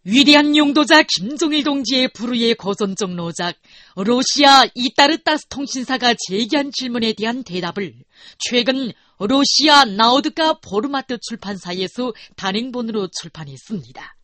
위대한 용도자 김종일 동지의 불후의 고전적 노작 러시아 이따르따스 통신사가 제기한 질문에 대한 대답을 최근 러시아 나우드카 포르마트 출판사에서 단행본으로 출판했습니다.